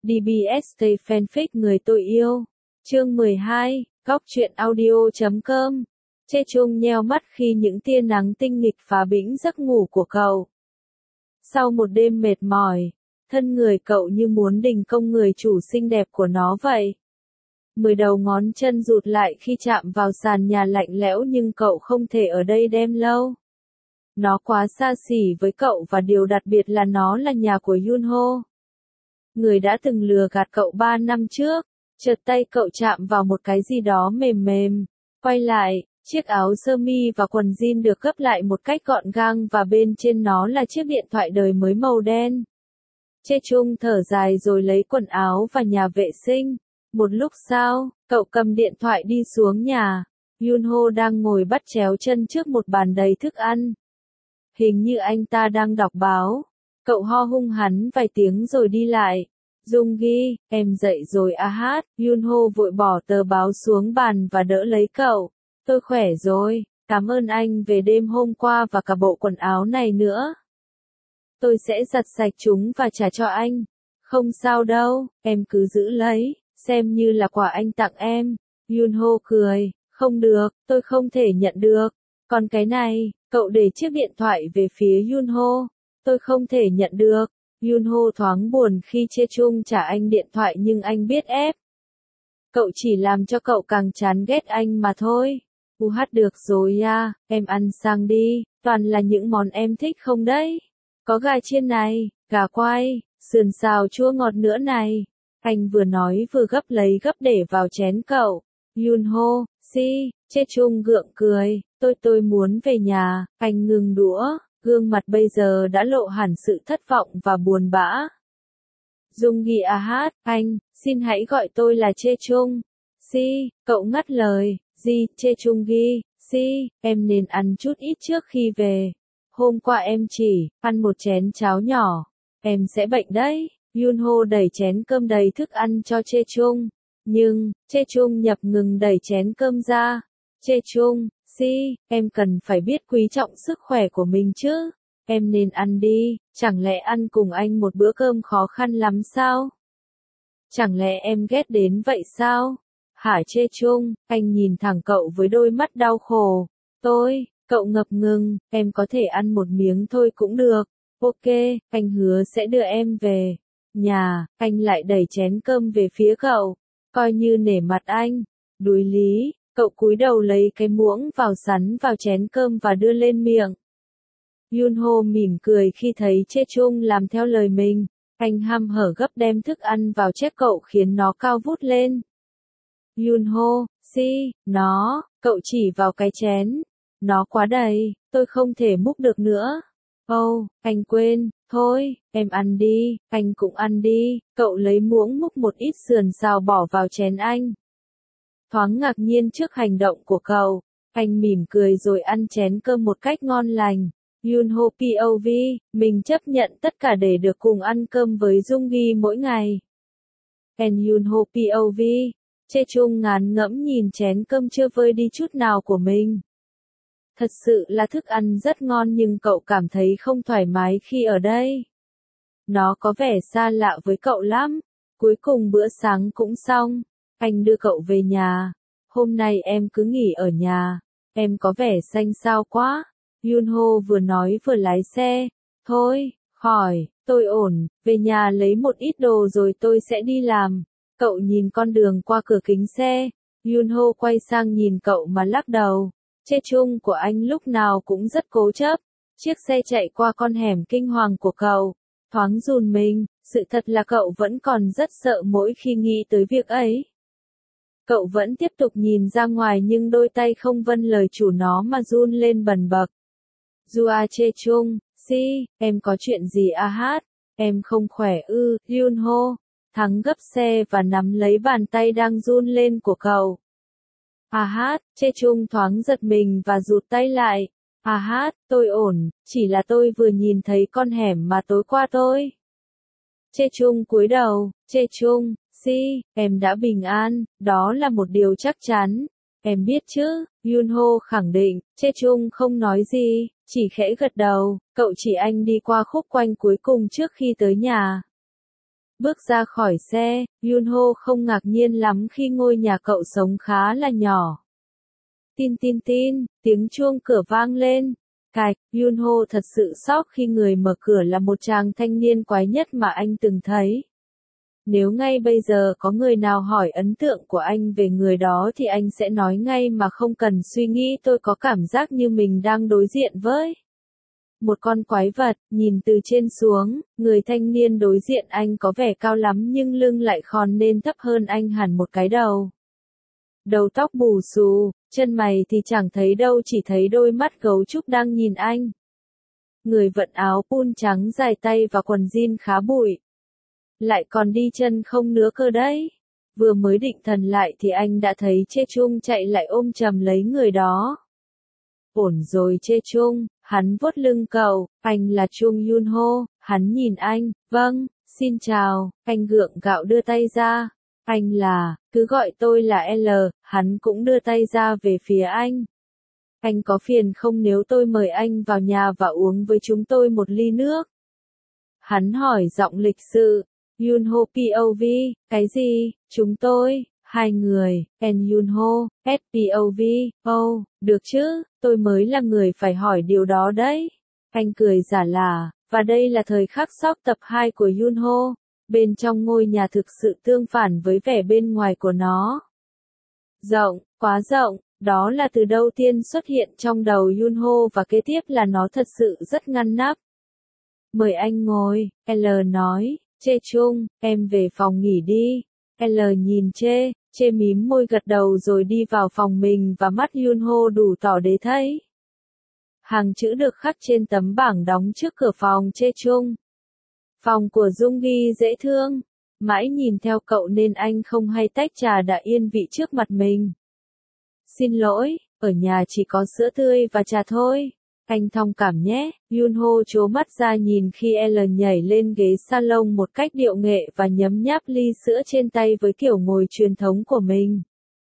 DBSK fanfic người tôi yêu. Chương 12, góc truyện audio.com. Chê Chung nheo mắt khi những tia nắng tinh nghịch phá bĩnh giấc ngủ của cậu. Sau một đêm mệt mỏi, thân người cậu như muốn đình công người chủ xinh đẹp của nó vậy. 10 đầu ngón chân rụt lại khi chạm vào sàn nhà lạnh lẽo, nhưng cậu không thể ở đây đem lâu. Nó quá xa xỉ với cậu, và điều đặc biệt là nó là nhà của Yunho, người đã từng lừa gạt cậu 3 năm trước. Chợt tay cậu chạm vào một cái gì đó mềm mềm. Quay lại, chiếc áo sơ mi và quần jean được gấp lại một cách gọn gàng, và bên trên nó là chiếc điện thoại đời mới màu đen. Chê Chung thở dài rồi lấy quần áo và nhà vệ sinh. Một lúc sau, cậu cầm điện thoại đi xuống nhà. Yunho đang ngồi bắt chéo chân trước một bàn đầy thức ăn. Hình như anh ta đang đọc báo. Cậu ho hung hắn vài tiếng rồi đi lại. Jungi, em dậy rồi à hát. Yunho vội bỏ tờ báo xuống bàn và đỡ lấy cậu. Tôi khỏe rồi, cảm ơn anh về đêm hôm qua và cả bộ quần áo này nữa. Tôi sẽ giặt sạch chúng và trả cho anh. Không sao đâu, em cứ giữ lấy, xem như là quà anh tặng em. Yunho cười, không được, tôi không thể nhận được. Còn cái này, cậu để chiếc điện thoại về phía Yunho. Tôi không thể nhận được. Yunho thoáng buồn khi Chê Chung trả anh điện thoại, nhưng anh biết ép. Cậu chỉ làm cho cậu càng chán ghét anh mà thôi. Được rồi à, em ăn sang đi, toàn là những món em thích không đấy. Có gà chiên này, gà quay, sườn xào chua ngọt nữa này. Anh vừa nói vừa gấp lấy gấp để vào chén cậu. Yunho, Chê Chung gượng cười, tôi muốn về nhà. Anh ngừng đũa, gương mặt bây giờ đã lộ hẳn sự thất vọng và buồn bã. Jungi à hát, anh, xin hãy gọi tôi là Chê Chung. Cậu ngắt lời, Chê Chung ghi, em nên ăn chút ít trước khi về. Hôm qua em chỉ ăn một chén cháo nhỏ, em sẽ bệnh đấy. Yunho đẩy chén cơm đầy thức ăn cho Chê Chung, nhưng Chê Chung nhập ngừng đẩy chén cơm ra. Chê Chung, em cần phải biết quý trọng sức khỏe của mình chứ. Em nên ăn đi, chẳng lẽ ăn cùng anh một bữa cơm khó khăn lắm sao? Chẳng lẽ em ghét đến vậy sao? Hả Chê Chung, anh nhìn thẳng cậu với đôi mắt đau khổ. Cậu ngập ngừng, em có thể ăn một miếng thôi cũng được. Ok, anh hứa sẽ đưa em về nhà. Anh lại đẩy chén cơm về phía cậu, coi như nể mặt anh. Đuối lý, cậu cúi đầu lấy cái muỗng sắn vào chén cơm và đưa lên miệng. Yunho mỉm cười khi thấy Chê Chung làm theo lời mình. Anh hăm hở gấp đem thức ăn vào chép cậu khiến nó cao vút lên. Yunho, cậu chỉ vào cái chén. Nó quá đầy, tôi không thể múc được nữa. Anh quên, thôi, em ăn đi, anh cũng ăn đi. Cậu lấy muỗng múc một ít sườn xào bỏ vào chén anh. Thoáng ngạc nhiên trước hành động của cậu, anh mỉm cười rồi ăn chén cơm một cách ngon lành. Yunho POV, mình chấp nhận tất cả để được cùng ăn cơm với Jungi mỗi ngày. Yunho POV, Chê Chung ngán ngẫm nhìn chén cơm chưa vơi đi chút nào của mình. Thật sự là thức ăn rất ngon, nhưng cậu cảm thấy không thoải mái khi ở đây. Nó có vẻ xa lạ với cậu lắm. Cuối cùng bữa sáng cũng xong. Anh đưa cậu về nhà. Hôm nay em cứ nghỉ ở nhà. Em có vẻ xanh xao quá. Yunho vừa nói vừa lái xe. Thôi, khỏi, tôi ổn, về nhà lấy một ít đồ rồi tôi sẽ đi làm. Cậu nhìn con đường qua cửa kính xe. Yunho quay sang nhìn cậu mà lắc đầu. Chê Chung của anh lúc nào cũng rất cố chấp. Chiếc xe chạy qua con hẻm kinh hoàng của cậu. Thoáng run mình, sự thật là cậu vẫn còn rất sợ mỗi khi nghĩ tới việc ấy. Cậu vẫn tiếp tục nhìn ra ngoài, nhưng đôi tay không vâng lời chủ nó mà run lên bần bật. Chê Chung, em có chuyện gì à hát? Em không khỏe ư? Yunho thắng gấp xe và nắm lấy bàn tay đang run lên của cậu. Chê Chung thoáng giật mình và rụt tay lại. Tôi ổn, chỉ là tôi vừa nhìn thấy con hẻm mà tối qua tôi. Chê Chung cúi đầu, Chê Chung, em đã bình an, đó là một điều chắc chắn. Em biết chứ, Yunho khẳng định. Chê Chung không nói gì, chỉ khẽ gật đầu. Cậu chỉ anh đi qua khúc quanh cuối cùng trước khi tới nhà. Bước ra khỏi xe, Yunho không ngạc nhiên lắm khi ngôi nhà cậu sống khá là nhỏ. Tin tin tin, tiếng chuông cửa vang lên. Cạch, Yunho thật sự sốc khi người mở cửa là một chàng thanh niên quái nhất mà anh từng thấy. Nếu ngay bây giờ có người nào hỏi ấn tượng của anh về người đó thì anh sẽ nói ngay mà không cần suy nghĩ. Tôi có cảm giác như mình đang đối diện với một con quái vật. Nhìn từ trên xuống, người thanh niên đối diện anh có vẻ cao lắm nhưng lưng lại khòn nên thấp hơn anh hẳn một cái đầu. Đầu tóc bù xù, chân mày thì chẳng thấy đâu, chỉ thấy đôi mắt gấu trúc đang nhìn anh. Người vận áo pun trắng dài tay và quần jean khá bụi. Lại còn đi chân không nữa cơ đấy. Vừa mới định thần lại thì anh đã thấy Chê Chung chạy lại ôm chầm lấy người đó. Ổn rồi Chê Chung, hắn vuốt lưng cậu, anh là Chung Yunho, hắn nhìn anh, vâng, xin chào, anh gượng gạo đưa tay ra. Anh là, cứ gọi tôi là L, hắn cũng đưa tay ra về phía anh. Anh có phiền không nếu tôi mời anh vào nhà và uống với chúng tôi một ly nước? Hắn hỏi giọng lịch sự. Yunho POV, cái gì, chúng tôi, hai người, and Yunho, SPOV, oh, được chứ, tôi mới là người phải hỏi điều đó đấy. Anh cười giả lả, và đây là thời khắc sốc tập 2 của Yunho. Bên trong ngôi nhà thực sự tương phản với vẻ bên ngoài của nó. Rộng, quá rộng, đó là từ đầu tiên xuất hiện trong đầu Yunho và kế tiếp là nó thật sự rất ngăn nắp. Mời anh ngồi, L nói, Chê Chung, em về phòng nghỉ đi. L nhìn Chê mím môi gật đầu rồi đi vào phòng mình và mắt Yunho đủ tỏ để thấy. Hàng chữ được khắc trên tấm bảng đóng trước cửa phòng Chê Chung. Phòng của Jungi dễ thương. Mãi nhìn theo cậu nên anh không hay tách trà đã yên vị trước mặt mình. Xin lỗi, ở nhà chỉ có sữa tươi và trà thôi. Anh thông cảm nhé. Yunho trố mắt ra nhìn khi L nhảy lên ghế salon một cách điệu nghệ và nhấm nháp ly sữa trên tay với kiểu ngồi truyền thống của mình.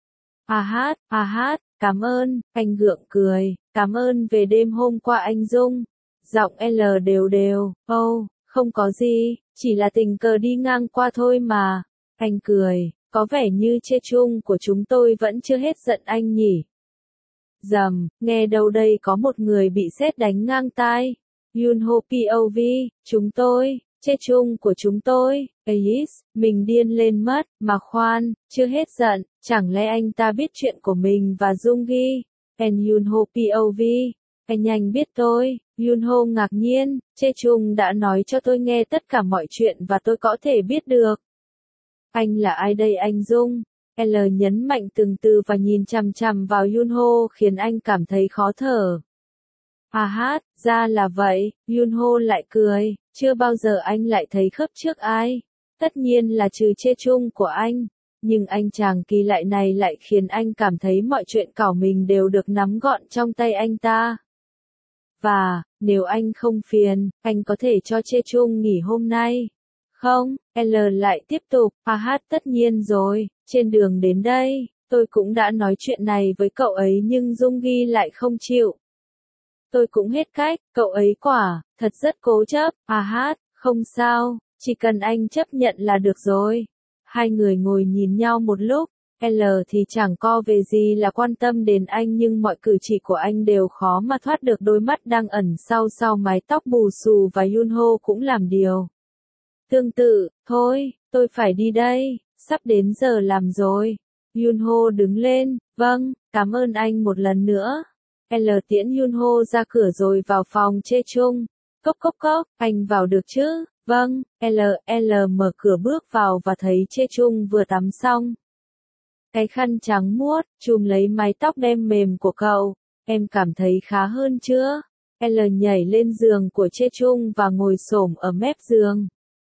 Cảm ơn, anh gượng cười, cảm ơn về đêm hôm qua anh Dung. Giọng L đều đều, không có gì, chỉ là tình cờ đi ngang qua thôi mà. Anh cười, có vẻ như Chê Chung của chúng tôi vẫn chưa hết giận anh nhỉ. Dầm, nghe đâu đây có một người bị sét đánh ngang tai. Yunho POV, chúng tôi, Chê Chung của chúng tôi, mình điên lên mất, mà khoan, chưa hết giận, chẳng lẽ anh ta biết chuyện của mình và Jungi? And Yunho POV, anh nhanh biết tôi. Yunho ngạc nhiên, Chê Chung đã nói cho tôi nghe tất cả mọi chuyện và tôi có thể biết được. Anh là ai đây anh Dung? L nhấn mạnh từng từ và nhìn chằm chằm vào Yunho khiến anh cảm thấy khó thở. Ra là vậy, Yunho lại cười, chưa bao giờ anh lại thấy khớp trước ai. Tất nhiên là trừ Chê Chung của anh. Nhưng anh chàng kỳ lạ này lại khiến anh cảm thấy mọi chuyện cảo mình đều được nắm gọn trong tay anh ta. Và, nếu anh không phiền, anh có thể cho Chê Chung nghỉ hôm nay. Không, L lại tiếp tục, tất nhiên rồi, trên đường đến đây, tôi cũng đã nói chuyện này với cậu ấy nhưng Jungi lại không chịu. Tôi cũng hết cách, cậu ấy thật rất cố chấp, không sao, chỉ cần anh chấp nhận là được rồi. Hai người ngồi nhìn nhau một lúc, L thì chẳng co về gì là quan tâm đến anh nhưng mọi cử chỉ của anh đều khó mà thoát được đôi mắt đang ẩn sau mái tóc bù xù và Yunho cũng làm điều tương tự. Thôi, tôi phải đi đây, sắp đến giờ làm rồi. Yunho đứng lên, vâng, cảm ơn anh một lần nữa. L tiễn Yunho ra cửa rồi vào phòng Chê Chung. Cốc, anh vào được chứ? Vâng, L mở cửa bước vào và thấy Chê Chung vừa tắm xong. Cái khăn trắng muốt, chùm lấy mái tóc đen mềm của cậu. Em cảm thấy khá hơn chưa? L nhảy lên giường của Chê Chung và ngồi xổm ở mép giường.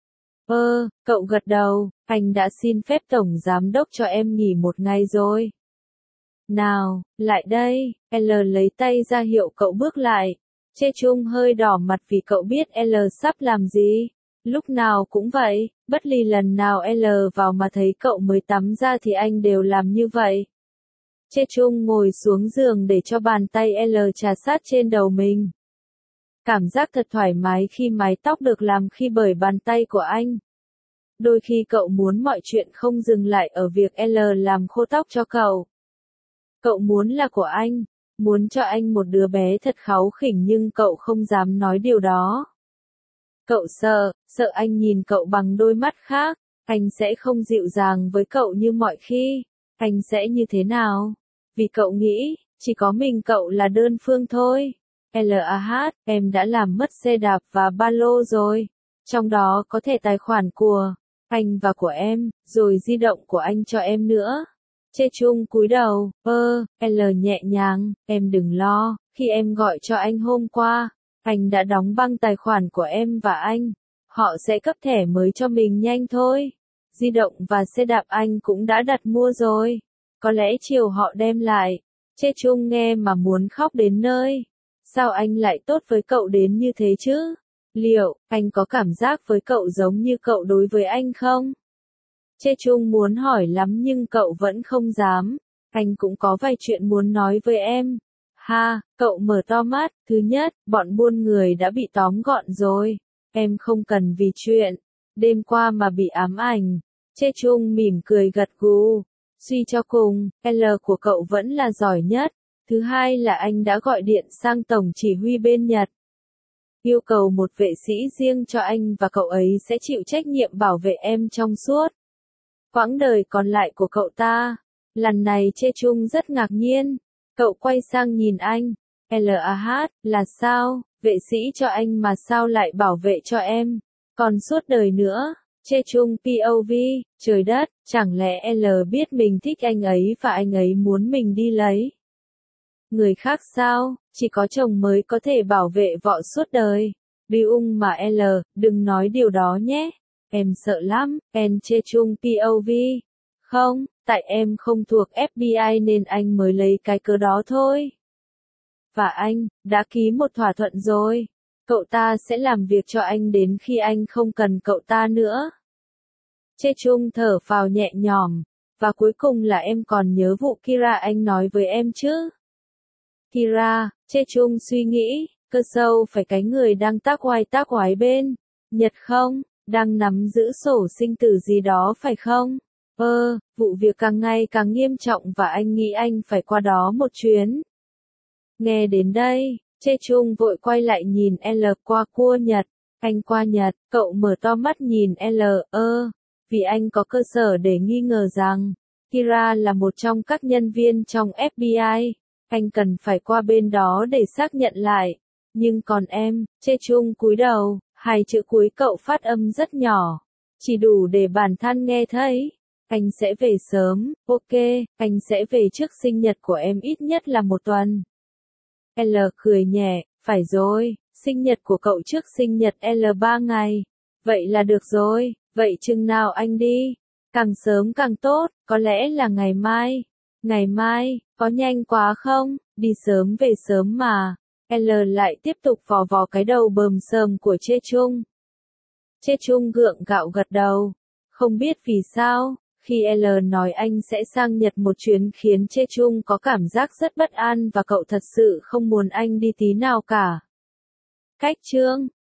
Cậu gật đầu, anh đã xin phép tổng giám đốc cho em nghỉ một ngày rồi. Nào, lại đây, L lấy tay ra hiệu cậu bước lại. Chê Chung hơi đỏ mặt vì cậu biết L sắp làm gì. Lúc nào cũng vậy, bất ly lần nào L vào mà thấy cậu mới tắm ra thì anh đều làm như vậy. Chê Chung ngồi xuống giường để cho bàn tay L chà sát trên đầu mình. Cảm giác thật thoải mái khi mái tóc được làm khi bởi bàn tay của anh. Đôi khi cậu muốn mọi chuyện không dừng lại ở việc L làm khô tóc cho cậu. Cậu muốn là của anh, muốn cho anh một đứa bé thật kháu khỉnh nhưng cậu không dám nói điều đó. Cậu sợ anh nhìn cậu bằng đôi mắt khác, anh sẽ không dịu dàng với cậu như mọi khi, anh sẽ như thế nào? Vì cậu nghĩ, chỉ có mình cậu là đơn phương thôi. LAH, em đã làm mất xe đạp và ba lô rồi. Trong đó có thẻ tài khoản của anh và của em, rồi di động của anh cho em nữa. Chê Chung cúi đầu, L nhẹ nhàng, em đừng lo, khi em gọi cho anh hôm qua, anh đã đóng băng tài khoản của em và anh. Họ sẽ cấp thẻ mới cho mình nhanh thôi. Di động và xe đạp anh cũng đã đặt mua rồi. Có lẽ chiều họ đem lại. Chê Chung nghe mà muốn khóc đến nơi. Sao anh lại tốt với cậu đến như thế chứ? Liệu, anh có cảm giác với cậu giống như cậu đối với anh không? Chê Chung muốn hỏi lắm nhưng cậu vẫn không dám. Anh cũng có vài chuyện muốn nói với em. Ha, cậu mở to mắt. Thứ nhất, bọn buôn người đã bị tóm gọn rồi. Em không cần vì chuyện đêm qua mà bị ám ảnh. Chê Chung mỉm cười gật gù. Suy cho cùng, L của cậu vẫn là giỏi nhất. Thứ hai là anh đã gọi điện sang tổng chỉ huy bên Nhật. Yêu cầu một vệ sĩ riêng cho anh và cậu ấy sẽ chịu trách nhiệm bảo vệ em trong suốt quãng đời còn lại của cậu ta. Lần này Chê Chung rất ngạc nhiên. Cậu quay sang nhìn anh. LAH, là sao? Vệ sĩ cho anh mà sao lại bảo vệ cho em? Còn suốt đời nữa. Chê Chung POV, trời đất, chẳng lẽ L biết mình thích anh ấy và anh ấy muốn mình đi lấy người khác sao? Chỉ có chồng mới có thể bảo vệ vợ suốt đời. Mà L, đừng nói điều đó nhé. Em sợ lắm, em Chê Chung POV. Không, tại em không thuộc FBI nên anh mới lấy cái cớ đó thôi. Và anh, đã ký một thỏa thuận rồi. Cậu ta sẽ làm việc cho anh đến khi anh không cần cậu ta nữa. Chê Chung thở phào nhẹ nhõm. Và cuối cùng là em còn nhớ vụ Kira anh nói với em chứ? Kira, Chê Chung suy nghĩ, cơ sâu phải cái người đang tác oai bên Nhật không? Đang nắm giữ sổ sinh tử gì đó phải không? Vụ việc càng ngày càng nghiêm trọng và anh nghĩ anh phải qua đó một chuyến. Nghe đến đây, Chê Chung vội quay lại nhìn L qua cua Nhật. Anh qua Nhật, cậu mở to mắt nhìn L, vì anh có cơ sở để nghi ngờ rằng Kira là một trong các nhân viên trong FBI. Anh cần phải qua bên đó để xác nhận lại. Nhưng còn em, Chê Chung cúi đầu, hai chữ cuối cậu phát âm rất nhỏ. Chỉ đủ để bản thân nghe thấy. Anh sẽ về sớm, ok, anh sẽ về trước sinh nhật của em ít nhất là một tuần. L cười nhẹ, phải rồi, sinh nhật của cậu trước sinh nhật L 3 ngày. Vậy là được rồi, vậy chừng nào anh đi? Càng sớm càng tốt, có lẽ là ngày mai. Ngày mai, có nhanh quá không? Đi sớm về sớm mà. L lại tiếp tục vò vò cái đầu bờm sờm của Chê Chung. Chê Chung gượng gạo gật đầu. Không biết vì sao, khi L nói anh sẽ sang Nhật một chuyến khiến Chê Chung có cảm giác rất bất an và cậu thật sự không muốn anh đi tí nào cả. Cách chương